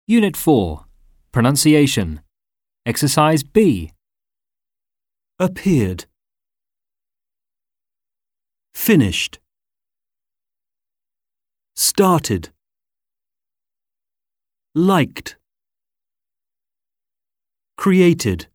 Unit 4. Pronunciation. Exercise B. Appeared. Finished. Started. Liked. Created.